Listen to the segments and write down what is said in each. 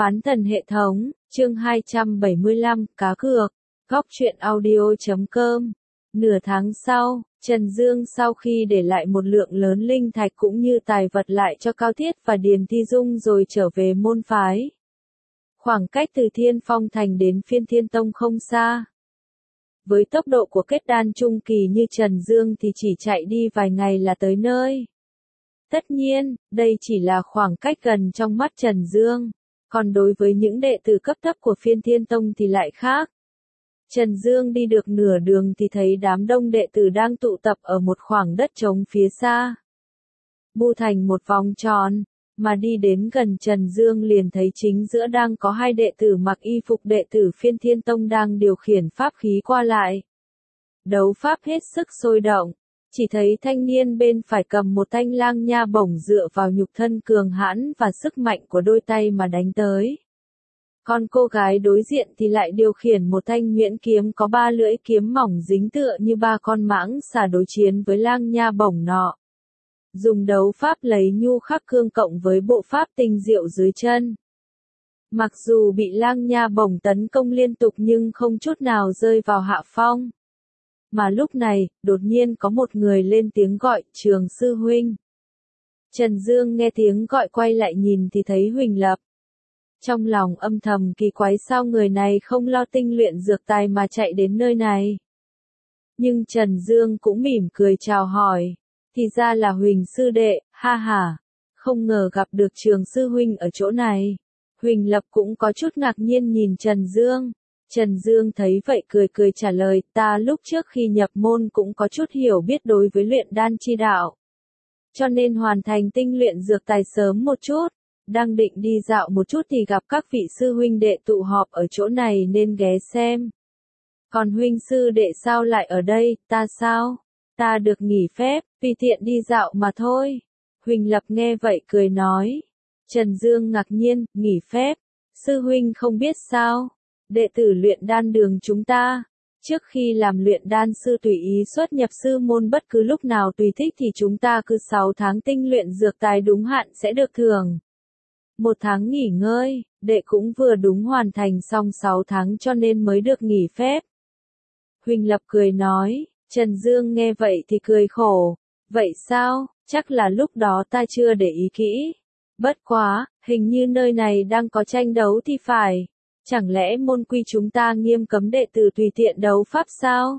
Phán thần hệ thống, chương 275, cá cược, góc truyện audio.com. Nửa tháng sau, Trần Dương sau khi để lại một lượng lớn linh thạch cũng như tài vật lại cho Cao Thiết và Điền Thi Dung rồi trở về môn phái. Khoảng cách từ Thiên Phong Thành đến Phiên Thiên Tông không xa. Với tốc độ của kết đan trung kỳ như Trần Dương thì chỉ chạy đi vài ngày là tới nơi. Tất nhiên, đây chỉ là khoảng cách gần trong mắt Trần Dương. Còn đối với những đệ tử cấp thấp của Phiên Thiên Tông thì lại khác. Trần Dương đi được nửa đường thì thấy đám đông đệ tử đang tụ tập ở một khoảng đất trống phía xa. Bu thành một vòng tròn, mà đi đến gần Trần Dương liền thấy chính giữa đang có hai đệ tử mặc y phục đệ tử Phiên Thiên Tông đang điều khiển pháp khí qua lại. Đấu pháp hết sức sôi động. Chỉ thấy thanh niên bên phải cầm một thanh lang nha bổng dựa vào nhục thân cường hãn và sức mạnh của đôi tay mà đánh tới. Còn cô gái đối diện thì lại điều khiển một thanh nhuyễn kiếm có ba lưỡi kiếm mỏng dính tựa như ba con mãng xà đối chiến với lang nha bổng nọ. Dùng đấu pháp lấy nhu khắc cương cộng với bộ pháp tinh diệu dưới chân. Mặc dù bị lang nha bổng tấn công liên tục nhưng không chút nào rơi vào hạ phong. Mà lúc này, đột nhiên có một người lên tiếng gọi, Trường sư huynh. Trần Dương nghe tiếng gọi quay lại nhìn thì thấy Huỳnh Lập. Trong lòng âm thầm kỳ quái sao người này không lo tinh luyện dược tài mà chạy đến nơi này. Nhưng Trần Dương cũng mỉm cười chào hỏi. Thì ra là Huỳnh sư đệ, ha ha. Không ngờ gặp được Trường sư huynh ở chỗ này. Huỳnh Lập cũng có chút ngạc nhiên nhìn Trần Dương. Trần Dương thấy vậy cười cười trả lời, ta lúc trước khi nhập môn cũng có chút hiểu biết đối với luyện đan chi đạo. Cho nên hoàn thành tinh luyện dược tài sớm một chút, đang định đi dạo một chút thì gặp các vị sư huynh đệ tụ họp ở chỗ này nên ghé xem. Còn huynh sư đệ sao lại ở đây, ta sao? Ta được nghỉ phép, tùy tiện đi dạo mà thôi. Huỳnh Lập nghe vậy cười nói. Trần Dương ngạc nhiên, nghỉ phép, sư huynh không biết sao? Đệ tử luyện đan đường chúng ta, trước khi làm luyện đan sư tùy ý xuất nhập sư môn bất cứ lúc nào tùy thích thì chúng ta cứ 6 tháng tinh luyện dược tài đúng hạn sẽ được thưởng. 1 tháng nghỉ ngơi, đệ cũng vừa đúng hoàn thành xong 6 tháng cho nên mới được nghỉ phép. Huỳnh Lập cười nói, Trần Dương nghe vậy thì cười khổ, vậy sao, chắc là lúc đó ta chưa để ý kỹ. Bất quá, hình như nơi này đang có tranh đấu thì phải. Chẳng lẽ môn quy chúng ta nghiêm cấm đệ tử tùy tiện đấu pháp sao?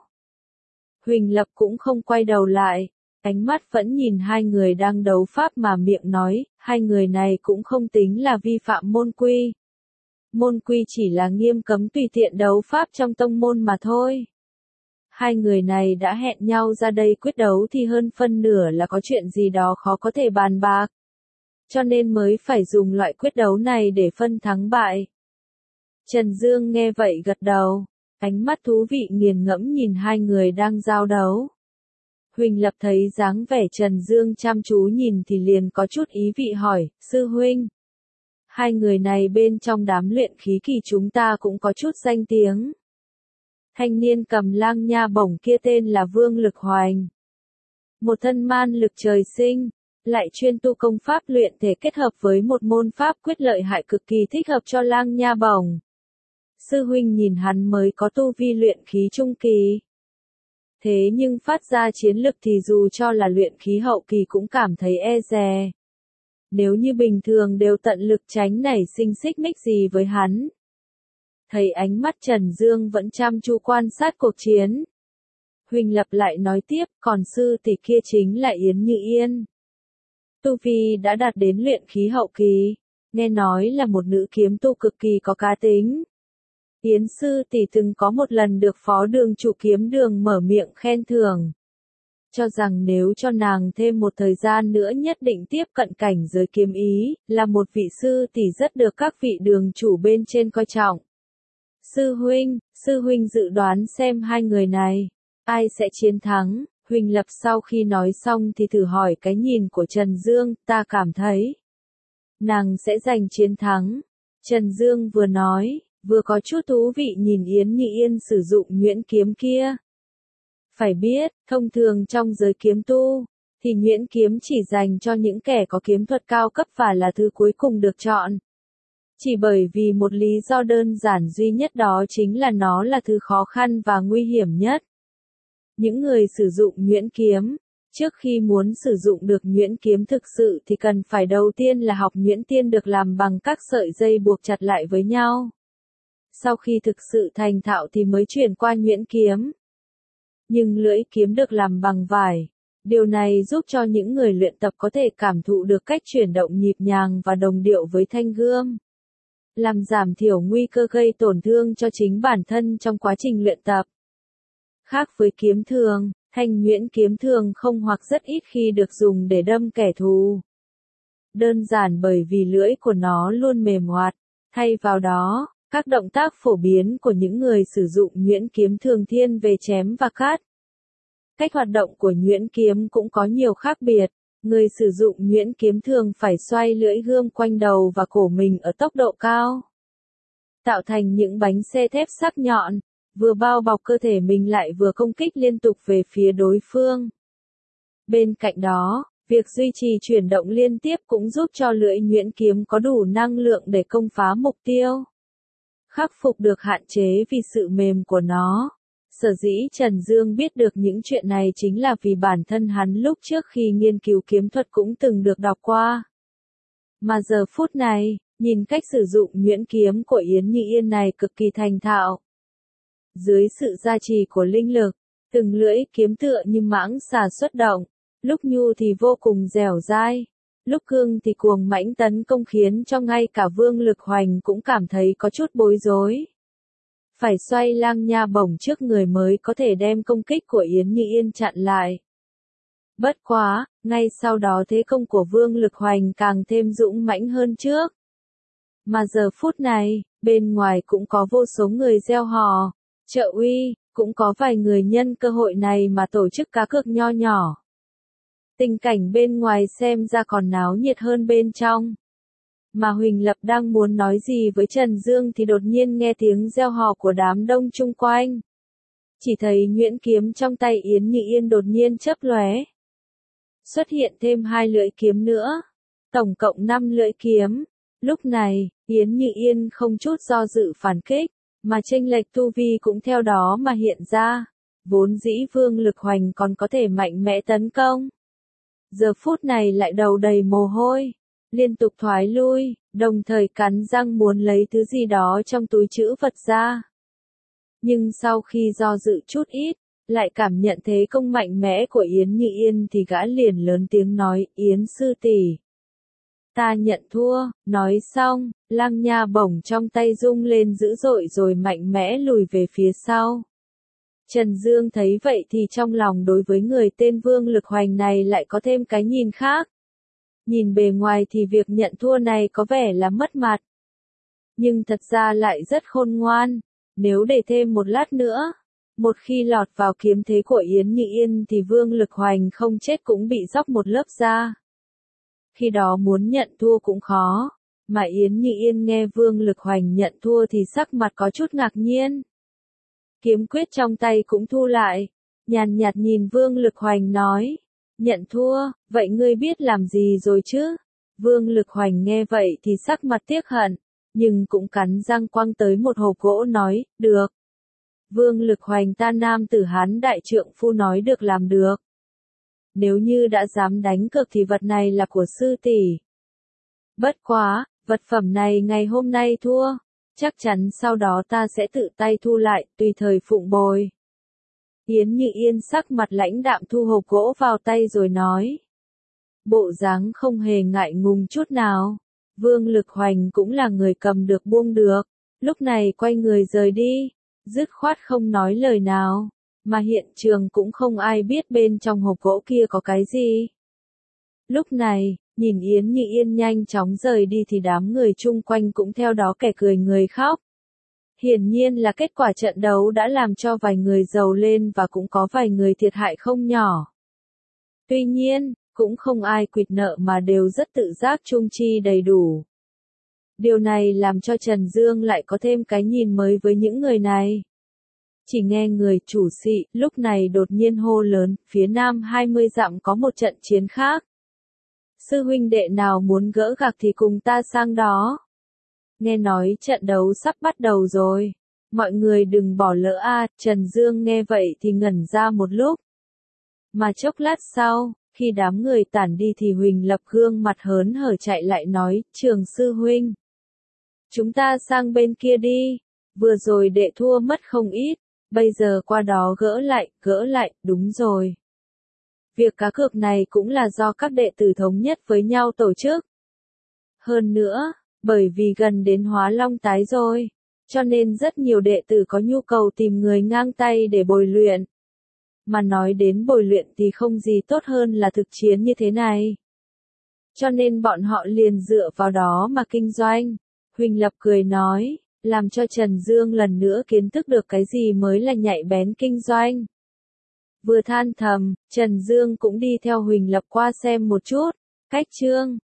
Huỳnh Lập cũng không quay đầu lại, ánh mắt vẫn nhìn hai người đang đấu pháp mà miệng nói, hai người này cũng không tính là vi phạm môn quy. Môn quy chỉ là nghiêm cấm tùy tiện đấu pháp trong tông môn mà thôi. Hai người này đã hẹn nhau ra đây quyết đấu thì hơn phân nửa là có chuyện gì đó khó có thể bàn bạc. Cho nên mới phải dùng loại quyết đấu này để phân thắng bại. Trần Dương nghe vậy gật đầu, ánh mắt thú vị nghiền ngẫm nhìn hai người đang giao đấu. Huỳnh Lập thấy dáng vẻ Trần Dương chăm chú nhìn thì liền có chút ý vị hỏi, sư huynh. Hai người này bên trong đám luyện khí kỳ chúng ta cũng có chút danh tiếng. Thanh niên cầm lang nha bổng kia tên là Vương Lực Hoành. Một thân man lực trời sinh, lại chuyên tu công pháp luyện thể kết hợp với một môn pháp quyết lợi hại cực kỳ thích hợp cho lang nha bổng. Sư huynh nhìn hắn mới có tu vi luyện khí trung kỳ. Thế nhưng phát ra chiến lực thì dù cho là luyện khí hậu kỳ cũng cảm thấy e dè. Nếu như bình thường đều tận lực tránh nảy sinh xích mích gì với hắn. Thấy ánh mắt Trần Dương vẫn chăm chú quan sát cuộc chiến. Huỳnh Lập lại nói tiếp, còn sư tỷ kia chính là Yến Như Yên. Tu vi đã đạt đến luyện khí hậu kỳ, nghe nói là một nữ kiếm tu cực kỳ có cá tính. Yến sư tỷ từng có một lần được phó đường chủ kiếm đường mở miệng khen thưởng. Cho rằng nếu cho nàng thêm một thời gian nữa nhất định tiếp cận cảnh giới kiếm ý, là một vị sư tỷ rất được các vị đường chủ bên trên coi trọng. Sư huynh dự đoán xem hai người này, ai sẽ chiến thắng? Huỳnh Lập sau khi nói xong thì thử hỏi cái nhìn của Trần Dương, ta cảm thấy nàng sẽ giành chiến thắng. Trần Dương vừa nói, vừa có chút thú vị nhìn Yến Như Yên sử dụng nhuyễn kiếm kia. Phải biết, thông thường trong giới kiếm tu, thì nhuyễn kiếm chỉ dành cho những kẻ có kiếm thuật cao cấp và là thứ cuối cùng được chọn. Chỉ bởi vì một lý do đơn giản duy nhất, đó chính là nó là thứ khó khăn và nguy hiểm nhất. Những người sử dụng nhuyễn kiếm, trước khi muốn sử dụng được nhuyễn kiếm thực sự thì cần phải đầu tiên là học nhuyễn tiên được làm bằng các sợi dây buộc chặt lại với nhau. Sau khi thực sự thành thạo thì mới chuyển qua nhuyễn kiếm. Nhưng lưỡi kiếm được làm bằng vải. Điều này giúp cho những người luyện tập có thể cảm thụ được cách chuyển động nhịp nhàng và đồng điệu với thanh gươm, làm giảm thiểu nguy cơ gây tổn thương cho chính bản thân trong quá trình luyện tập. Khác với kiếm thường, thanh nhuyễn kiếm thường không hoặc rất ít khi được dùng để đâm kẻ thù. Đơn giản bởi vì lưỡi của nó luôn mềm hoạt. Thay vào đó, các động tác phổ biến của những người sử dụng nhuyễn kiếm thường thiên về chém và cắt. Cách hoạt động của nhuyễn kiếm cũng có nhiều khác biệt. Người sử dụng nhuyễn kiếm thường phải xoay lưỡi gươm quanh đầu và cổ mình ở tốc độ cao, tạo thành những bánh xe thép sắc nhọn, vừa bao bọc cơ thể mình lại vừa công kích liên tục về phía đối phương. Bên cạnh đó, việc duy trì chuyển động liên tiếp cũng giúp cho lưỡi nhuyễn kiếm có đủ năng lượng để công phá mục tiêu, khắc phục được hạn chế vì sự mềm của nó. Sở dĩ Trần Dương biết được những chuyện này chính là vì bản thân hắn lúc trước khi nghiên cứu kiếm thuật cũng từng được đọc qua. Mà giờ phút này, nhìn cách sử dụng nhuyễn kiếm của Yến Như Yên này cực kỳ thành thạo. Dưới sự gia trì của linh lực, từng lưỡi kiếm tựa như mãng xà xuất động, lúc nhu thì vô cùng dẻo dai, lúc cương thì cuồng mãnh tấn công, khiến cho ngay cả Vương Lực Hoành cũng cảm thấy có chút bối rối. Phải xoay lang nha bổng trước người mới có thể đem công kích của Yến Như Yên chặn lại. Bất quá, ngay sau đó thế công của Vương Lực Hoành càng thêm dũng mãnh hơn trước. Mà giờ phút này, bên ngoài cũng có vô số người reo hò, trợ uy, cũng có vài người nhân cơ hội này mà tổ chức cá cược nho nhỏ. Tình cảnh bên ngoài xem ra còn náo nhiệt hơn bên trong. Mà Huỳnh Lập đang muốn nói gì với Trần Dương thì đột nhiên nghe tiếng reo hò của đám đông chung quanh. Chỉ thấy nhuyễn kiếm trong tay Yến Như Yên đột nhiên chớp lóe. Xuất hiện thêm 2 lưỡi kiếm nữa. Tổng cộng 5 lưỡi kiếm. Lúc này, Yến Như Yên không chút do dự phản kích, mà chênh lệch tu vi cũng theo đó mà hiện ra. Vốn dĩ Vương Lực Hoành còn có thể mạnh mẽ tấn công. Giờ phút này lại đầu đầy mồ hôi, liên tục thoái lui, đồng thời cắn răng muốn lấy thứ gì đó trong túi trữ vật ra. Nhưng sau khi do dự chút ít, lại cảm nhận thế công mạnh mẽ của Yến Như Yên thì gã liền lớn tiếng nói, Yến sư tỷ, ta nhận thua. Nói xong, lang nha bổng trong tay rung lên dữ dội rồi mạnh mẽ lùi về phía sau. Trần Dương thấy vậy thì trong lòng đối với người tên Vương Lực Hoành này lại có thêm cái nhìn khác. Nhìn bề ngoài thì việc nhận thua này có vẻ là mất mặt. Nhưng thật ra lại rất khôn ngoan. Nếu để thêm một lát nữa, một khi lọt vào kiếm thế của Yến Như Yên thì Vương Lực Hoành không chết cũng bị róc một lớp da. Khi đó muốn nhận thua cũng khó. Mà Yến Như Yên nghe Vương Lực Hoành nhận thua thì sắc mặt có chút ngạc nhiên. Kiếm quyết trong tay cũng thu lại. Nhàn nhạt nhìn Vương Lực Hoành nói. Nhận thua, vậy ngươi biết làm gì rồi chứ? Vương Lực Hoành nghe vậy thì sắc mặt tiếc hận, nhưng cũng cắn răng quăng tới một hộp gỗ nói, được. Vương Lực Hoành ta nam tử Hán đại trượng phu nói được làm được. Nếu như đã dám đánh cược thì vật này là của sư tỷ. Bất quá, vật phẩm này ngày hôm nay thua, chắc chắn sau đó ta sẽ tự tay thu lại, tùy thời phụng bồi. Yến Như Yên sắc mặt lãnh đạm thu hộp gỗ vào tay rồi nói. Bộ dáng không hề ngại ngùng chút nào. Vương Lực Hoành cũng là người cầm được buông được. Lúc này quay người rời đi. Dứt khoát không nói lời nào. Mà hiện trường cũng không ai biết bên trong hộp gỗ kia có cái gì. Lúc này, nhìn Yến Như Yên nhanh chóng rời đi thì đám người chung quanh cũng theo đó kẻ cười người khóc. Hiển nhiên là kết quả trận đấu đã làm cho vài người giàu lên và cũng có vài người thiệt hại không nhỏ. Tuy nhiên, cũng không ai quỵt nợ mà đều rất tự giác chung chi đầy đủ. Điều này làm cho Trần Dương lại có thêm cái nhìn mới với những người này. Chỉ nghe người chủ sĩ lúc này đột nhiên hô lớn, phía nam 20 dặm có một trận chiến khác. Sư huynh đệ nào muốn gỡ gạc thì cùng ta sang đó. Nghe nói trận đấu sắp bắt đầu rồi. Mọi người đừng bỏ lỡ a. Trần Dương nghe vậy thì ngẩn ra một lúc. Mà chốc lát sau, khi đám người tản đi thì Huỳnh Lập gương mặt hớn hở chạy lại nói, Trường sư huynh. Chúng ta sang bên kia đi. Vừa rồi đệ thua mất không ít. Bây giờ qua đó gỡ lại, đúng rồi. Việc cá cược này cũng là do các đệ tử thống nhất với nhau tổ chức. Hơn nữa, bởi vì gần đến Hóa Long tái rồi, cho nên rất nhiều đệ tử có nhu cầu tìm người ngang tay để bồi luyện. Mà nói đến bồi luyện thì không gì tốt hơn là thực chiến như thế này. Cho nên bọn họ liền dựa vào đó mà kinh doanh. Huỳnh Lập cười nói, làm cho Trần Dương lần nữa kiến thức được cái gì mới là nhạy bén kinh doanh. Vừa than thầm, Trần Dương cũng đi theo Huỳnh Lập qua xem một chút. Cách chương